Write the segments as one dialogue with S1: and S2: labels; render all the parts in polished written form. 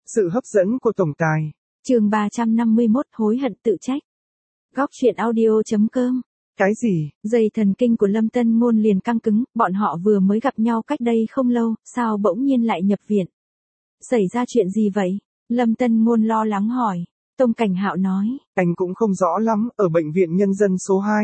S1: Sự hấp dẫn của tổng tài.
S2: Chương 351 hối hận tự trách. Góc truyện audio.com.
S1: Cái gì?
S2: Dây thần kinh của Lâm Tân Ngôn liền căng cứng, bọn họ vừa mới gặp nhau cách đây không lâu, sao bỗng nhiên lại nhập viện? Xảy ra chuyện gì vậy? Lâm Tân Ngôn lo lắng hỏi. Tông Cảnh Hạo nói.
S1: Anh cũng không rõ lắm, ở bệnh viện nhân dân số 2.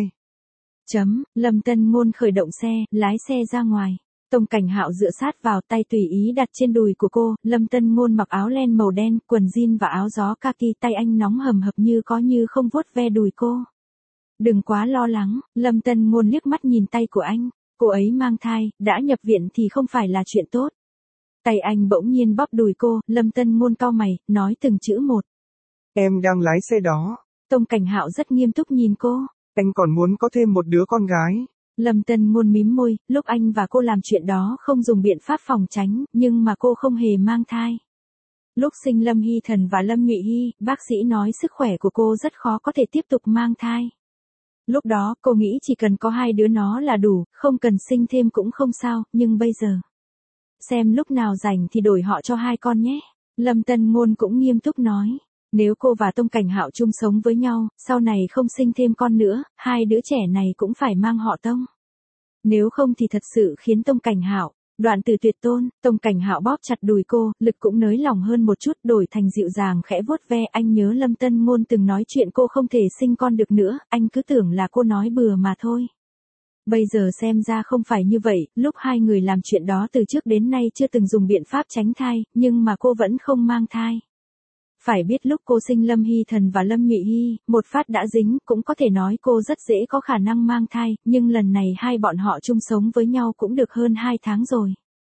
S2: Lâm Tân Ngôn khởi động xe, lái xe ra ngoài. Tông Cảnh Hạo dựa sát vào, tay tùy ý đặt trên đùi của cô. Lâm Tân Ngôn mặc áo len màu đen, quần jean và áo gió kaki, tay anh nóng hầm hập như có như không vuốt ve đùi cô. Đừng quá lo lắng. Lâm Tân Ngôn liếc mắt nhìn tay của anh. Cô ấy mang thai, đã nhập viện thì không phải là chuyện tốt. Tay anh bỗng nhiên bóp đùi cô. Lâm Tân Ngôn cau mày, nói từng chữ một.
S1: Em đang lái xe đó.
S2: Tông Cảnh Hạo rất nghiêm túc nhìn cô.
S1: Anh còn muốn có thêm một đứa con gái.
S2: Lâm Tân Ngôn mím môi, lúc anh và cô làm chuyện đó không dùng biện pháp phòng tránh, nhưng mà cô không hề mang thai. Lúc sinh Lâm Hy Thần và Lâm Nhụy Hy, bác sĩ nói sức khỏe của cô rất khó có thể tiếp tục mang thai. Lúc đó cô nghĩ chỉ cần có 2 đứa nó là đủ, không cần sinh thêm cũng không sao, nhưng bây giờ. Xem lúc nào rảnh thì đổi họ cho 2 con nhé. Lâm Tân Ngôn cũng nghiêm túc nói. Nếu cô và Tông Cảnh Hạo chung sống với nhau, sau này không sinh thêm con nữa, 2 đứa trẻ này cũng phải mang họ Tông. Nếu không thì thật sự khiến Tông Cảnh Hạo, đoạn từ tuyệt tôn. Tông Cảnh Hạo bóp chặt đùi cô, lực cũng nới lỏng hơn một chút, đổi thành dịu dàng khẽ vuốt ve. Anh nhớ Lâm Tân Ngôn từng nói chuyện cô không thể sinh con được nữa, anh cứ tưởng là cô nói bừa mà thôi. Bây giờ xem ra không phải như vậy, lúc 2 người làm chuyện đó từ trước đến nay chưa từng dùng biện pháp tránh thai, nhưng mà cô vẫn không mang thai. Phải biết lúc cô sinh Lâm Hy Thần và Lâm Nhụy Hy, một phát đã dính, cũng có thể nói cô rất dễ có khả năng mang thai, nhưng lần này hai bọn họ chung sống với nhau cũng được hơn 2 tháng rồi.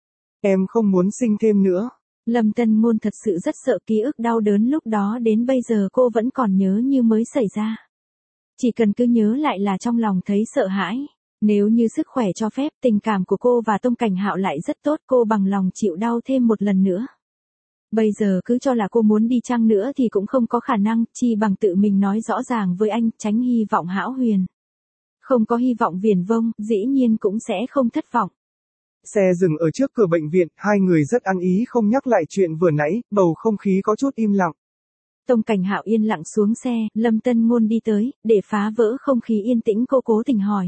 S1: Em không muốn sinh thêm nữa.
S2: Lâm Tân Ngôn thật sự rất sợ ký ức đau đớn lúc đó đến bây giờ cô vẫn còn nhớ như mới xảy ra. Chỉ cần cứ nhớ lại là trong lòng thấy sợ hãi. Nếu như sức khỏe cho phép, tình cảm của cô và Tông Cảnh Hạo lại rất tốt, cô bằng lòng chịu đau thêm một lần nữa. Bây giờ cứ cho là cô muốn đi chăng nữa thì cũng không có khả năng, chi bằng tự mình nói rõ ràng với anh, tránh hy vọng hão huyền. Không có hy vọng viển vông, dĩ nhiên cũng sẽ không thất vọng.
S1: Xe dừng ở trước cửa bệnh viện, 2 người rất ăn ý không nhắc lại chuyện vừa nãy, bầu không khí có chút im lặng.
S2: Tông Cảnh Hạo yên lặng xuống xe, Lâm Tân Ngôn đi tới, để phá vỡ không khí yên tĩnh cô cố tình hỏi.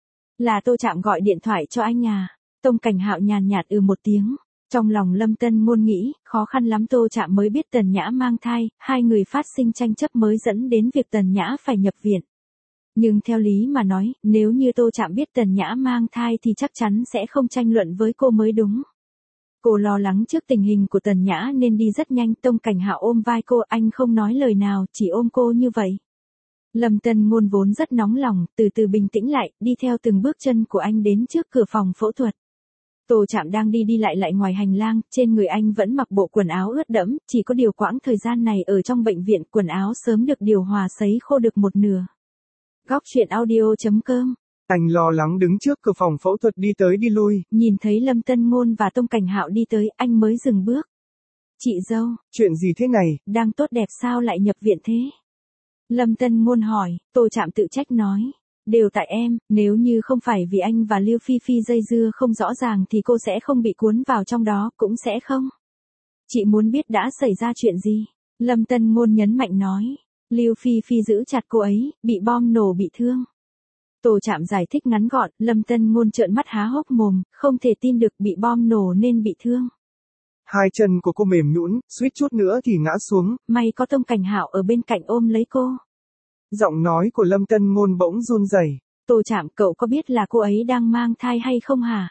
S2: Là Tô Trạm gọi điện thoại cho anh à? Tông Cảnh Hạo nhàn nhạt một tiếng. Trong lòng Lâm Tân Ngôn nghĩ, khó khăn lắm Tô Trạm mới biết Tần Nhã mang thai, 2 người phát sinh tranh chấp mới dẫn đến việc Tần Nhã phải nhập viện. Nhưng theo lý mà nói, nếu như Tô Trạm biết Tần Nhã mang thai thì chắc chắn sẽ không tranh luận với cô mới đúng. Cô lo lắng trước tình hình của Tần Nhã nên đi rất nhanh. Tông Cảnh Hạo ôm vai cô, anh không nói lời nào, chỉ ôm cô như vậy. Lâm Tân Ngôn vốn rất nóng lòng, từ từ bình tĩnh lại, đi theo từng bước chân của anh đến trước cửa phòng phẫu thuật. Tô Trạm đang đi lại ngoài hành lang, trên người anh vẫn mặc bộ quần áo ướt đẫm, chỉ có điều quãng thời gian này ở trong bệnh viện, quần áo sớm được điều hòa sấy khô được một nửa. Góc truyện audio.com.
S1: Anh lo lắng đứng trước cửa phòng phẫu thuật đi tới đi lui.
S2: Nhìn thấy Lâm Tân Ngôn và Tông Cảnh Hạo đi tới, anh mới dừng bước. Chị dâu.
S1: Chuyện gì thế này?
S2: Đang tốt đẹp sao lại nhập viện thế? Lâm Tân Ngôn hỏi. Tô Trạm tự trách nói. Đều tại em, nếu như không phải vì anh và Lưu Phi Phi dây dưa không rõ ràng thì cô sẽ không bị cuốn vào trong đó, cũng sẽ không. Chị muốn biết đã xảy ra chuyện gì? Lâm Tân Ngôn nhấn mạnh nói. Lưu Phi Phi giữ chặt cô ấy, bị bom nổ bị thương. Tô Trạm giải thích ngắn gọn, Lâm Tân Ngôn trợn mắt há hốc mồm, không thể tin được bị bom nổ nên bị thương.
S1: 2 chân của cô mềm nhũn, suýt chút nữa thì ngã xuống.
S2: May có Tông Cảnh Hạo ở bên cạnh ôm lấy cô.
S1: Giọng nói của Lâm Tân Ngôn bỗng run rẩy.
S2: Tô Trạm, cậu có biết là cô ấy đang mang thai hay không hả?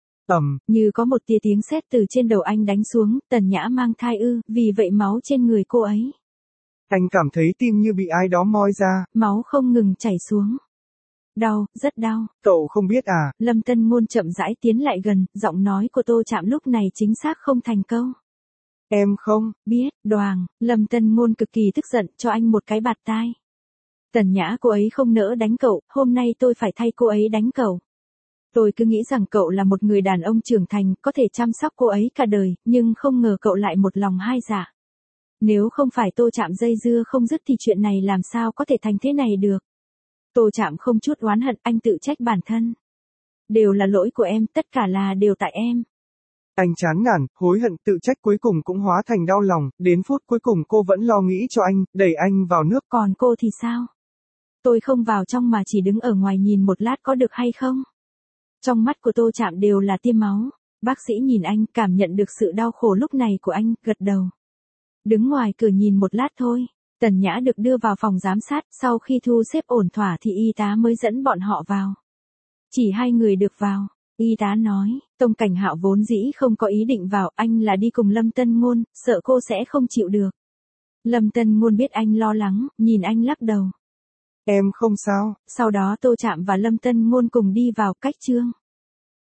S2: Như có một tia tiếng sét từ trên đầu anh đánh xuống, Tần Nhã mang thai ư, vì vậy máu trên người cô ấy.
S1: Anh cảm thấy tim như bị ai đó moi ra.
S2: Máu không ngừng chảy xuống. Đau, rất đau.
S1: Cậu không biết à?
S2: Lâm Tân Ngôn chậm rãi tiến lại gần, giọng nói của Tô Trạm lúc này chính xác không thành câu.
S1: Em không
S2: biết, đoàng. Lâm Tân Ngôn cực kỳ tức giận, cho anh một cái bạt tai. Tần Nhã cô ấy không nỡ đánh cậu, hôm nay tôi phải thay cô ấy đánh cậu. Tôi cứ nghĩ rằng cậu là một người đàn ông trưởng thành, có thể chăm sóc cô ấy cả đời, nhưng không ngờ cậu lại một lòng hai dạ. Nếu không phải Tô Trạm dây dưa không dứt thì chuyện này làm sao có thể thành thế này được. Tô Trạm không chút oán hận, anh tự trách bản thân. Đều là lỗi của em, tất cả là đều tại em.
S1: Anh chán nản, hối hận tự trách cuối cùng cũng hóa thành đau lòng, đến phút cuối cùng cô vẫn lo nghĩ cho anh, đẩy anh vào nước.
S2: Còn cô thì sao? Tôi không vào trong mà chỉ đứng ở ngoài nhìn một lát có được hay không? Trong mắt của Tô Trạm đều là tia máu. Bác sĩ nhìn anh, cảm nhận được sự đau khổ lúc này của anh, gật đầu. Đứng ngoài cửa nhìn một lát thôi. Tần Nhã được đưa vào phòng giám sát, sau khi thu xếp ổn thỏa thì y tá mới dẫn bọn họ vào. Chỉ 2 người được vào. Y tá nói, Tông Cảnh Hạo vốn dĩ không có ý định vào, anh là đi cùng Lâm Tân Ngôn, sợ cô sẽ không chịu được. Lâm Tân Ngôn biết anh lo lắng, nhìn anh lắc đầu.
S1: Em không sao.
S2: Sau đó Tô Trạm và Lâm Tân Ngôn cùng đi vào, cách Trương